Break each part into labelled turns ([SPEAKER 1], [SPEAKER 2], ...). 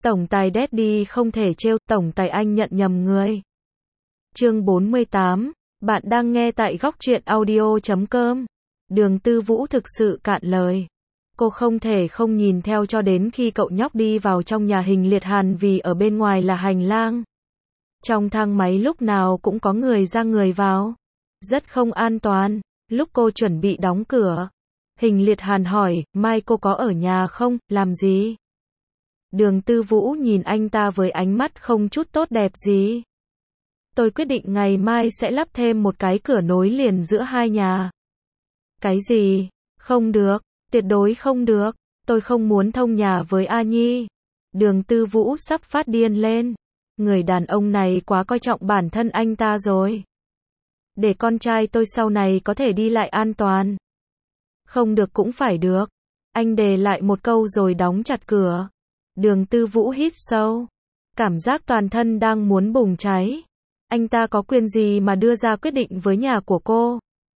[SPEAKER 1] Tổng tài Daddy không thể trêu, tổng tài anh nhận nhầm người. Chương 48, bạn đang nghe tại góc truyện audio.com. Đường Tư Vũ thực sự cạn lời. Cô không thể không nhìn theo cho đến khi cậu nhóc đi vào trong nhà Hình Liệt Hàn, vì ở bên ngoài là hành lang. Trong thang máy lúc nào cũng có người ra người vào. Rất không an toàn. Lúc cô chuẩn bị đóng cửa, Hình Liệt Hàn hỏi, mai cô có ở nhà không, làm gì? Đường Tư Vũ nhìn anh ta với ánh mắt không chút tốt đẹp gì. Tôi quyết định ngày mai sẽ lắp thêm một cái cửa nối liền giữa hai nhà. Cái gì? Không được, tuyệt đối không được. Tôi không muốn thông nhà với A Nhi. Đường Tư Vũ sắp phát điên lên. Người đàn ông này quá coi trọng bản thân anh ta rồi. Để con trai tôi sau này có thể đi lại an toàn. Không được cũng phải được. Anh đề lại một câu rồi đóng chặt cửa. Đường Tư Vũ hít sâu. Cảm giác toàn thân đang muốn bùng cháy. Anh ta có quyền gì mà đưa ra quyết định với nhà của cô?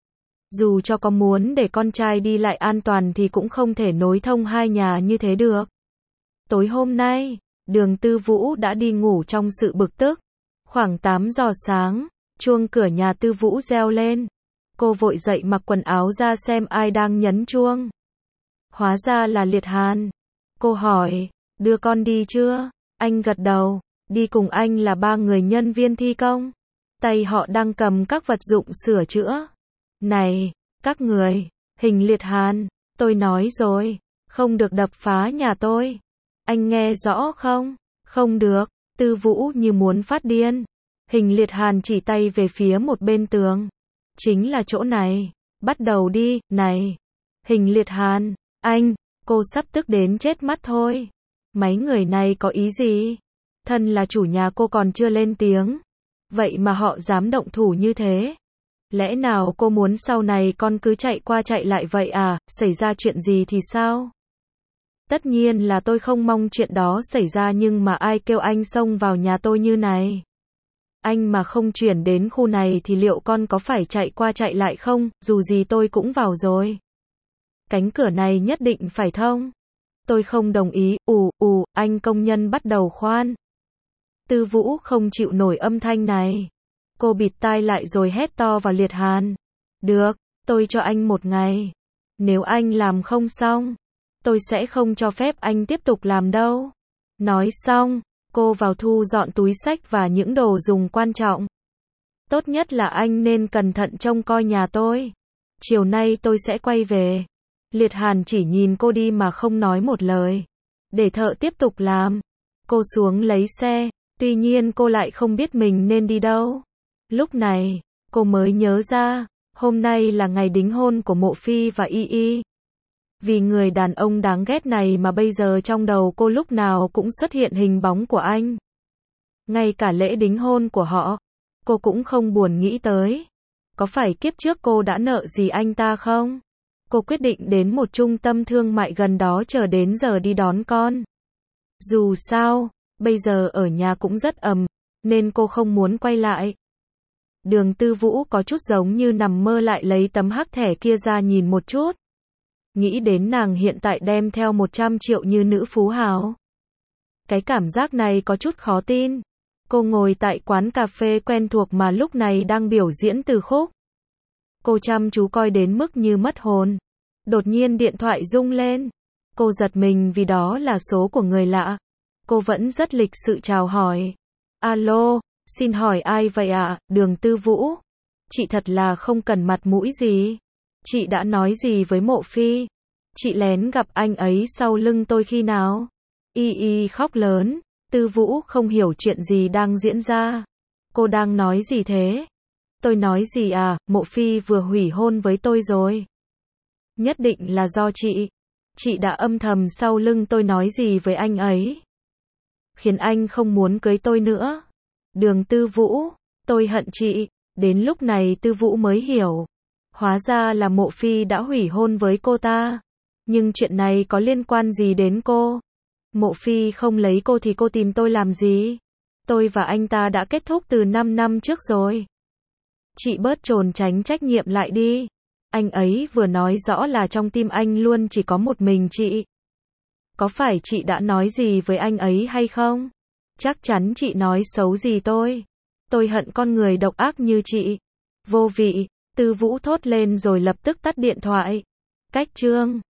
[SPEAKER 1] Dù cho có muốn để con trai đi lại an toàn thì cũng không thể nối thông hai nhà như thế được. Tối hôm nay, Đường Tư Vũ đã đi ngủ trong sự bực tức. Khoảng 8 giờ sáng, chuông cửa nhà Tư Vũ reo lên. Cô vội dậy mặc quần áo ra xem ai đang nhấn chuông. Hóa ra là Liệt Hàn. Cô hỏi, đưa con đi chưa? Anh gật đầu, đi cùng anh là 3 người nhân viên thi công. Tay họ đang cầm các vật dụng sửa chữa. Này, các người, Hình Liệt Hàn, tôi nói rồi, không được đập phá nhà tôi. Anh nghe rõ không? Không được. Tư Vũ như muốn phát điên. Hình Liệt Hàn chỉ tay về phía một bên tường. Chính là chỗ này. Bắt đầu đi, này. Hình Liệt Hàn, anh, cô sắp tức đến chết mất thôi. Mấy người này có ý gì? Thân là chủ nhà cô còn chưa lên tiếng. Vậy mà họ dám động thủ như thế. Lẽ nào cô muốn sau này con cứ chạy qua chạy lại vậy à? Xảy ra chuyện gì thì sao? Tất nhiên là tôi không mong chuyện đó xảy ra, nhưng mà ai kêu anh xông vào nhà tôi như này? Anh mà không chuyển đến khu này thì liệu con có phải chạy qua chạy lại không? Dù gì tôi cũng vào rồi. Cánh cửa này nhất định phải thông. Tôi không đồng ý. Anh công nhân bắt đầu khoan. Tư Vũ không chịu nổi âm thanh này. Cô bịt tai lại rồi hét to vào Liệt Hàn. Được, tôi cho anh 1 ngày. Nếu anh làm không xong, tôi sẽ không cho phép anh tiếp tục làm đâu. Nói xong, cô vào thu dọn túi xách và những đồ dùng quan trọng. Tốt nhất là anh nên cẩn thận trông coi nhà tôi. Chiều nay tôi sẽ quay về. Liệt Hàn chỉ nhìn cô đi mà không nói một lời. Để thợ tiếp tục làm. Cô xuống lấy xe. Tuy nhiên cô lại không biết mình nên đi đâu. Lúc này, cô mới nhớ ra, hôm nay là ngày đính hôn của Mộ Phi và Y Y. Vì người đàn ông đáng ghét này mà bây giờ trong đầu cô lúc nào cũng xuất hiện hình bóng của anh. Ngay cả lễ đính hôn của họ, cô cũng không buồn nghĩ tới. Có phải kiếp trước cô đã nợ gì anh ta không? Cô quyết định đến một trung tâm thương mại gần đó chờ đến giờ đi đón con. Dù sao, bây giờ ở nhà cũng rất ầm, nên cô không muốn quay lại. Đường Tư Vũ có chút giống như nằm mơ, lại lấy tấm hắc thẻ kia ra nhìn một chút. Nghĩ đến nàng hiện tại đem theo 100 triệu như nữ phú hào. Cái cảm giác này có chút khó tin. Cô ngồi tại quán cà phê quen thuộc mà lúc này đang biểu diễn từ khúc. Cô chăm chú coi đến mức như mất hồn. Đột nhiên điện thoại rung lên. Cô giật mình vì đó là số của người lạ. Cô vẫn rất lịch sự chào hỏi. Alo, xin hỏi ai vậy ạ? Đường Tư Vũ. Chị thật là không cần mặt mũi gì. Chị đã nói gì với Mộ Phi? Chị lén gặp anh ấy sau lưng tôi khi nào? Y Y khóc lớn. Tư Vũ không hiểu chuyện gì đang diễn ra. Cô đang nói gì thế? Tôi nói gì à? Mộ Phi vừa hủy hôn với tôi rồi. Nhất định là do chị. Chị đã âm thầm sau lưng tôi nói gì với anh ấy, khiến anh không muốn cưới tôi nữa. Đường Tư Vũ, tôi hận chị. Đến lúc này Tư Vũ mới hiểu. Hóa ra là Mộ Phi đã hủy hôn với cô ta. Nhưng chuyện này có liên quan gì đến cô? Mộ Phi không lấy cô thì cô tìm tôi làm gì? Tôi và anh ta đã kết thúc từ 5 năm trước rồi. Chị bớt trốn tránh trách nhiệm lại đi. Anh ấy vừa nói rõ là trong tim anh luôn chỉ có một mình chị. Có phải chị đã nói gì với anh ấy hay không? Chắc chắn chị nói xấu gì tôi. Tôi hận con người độc ác như chị. Vô vị, Tư Vũ thốt lên rồi lập tức tắt điện thoại. Cách chương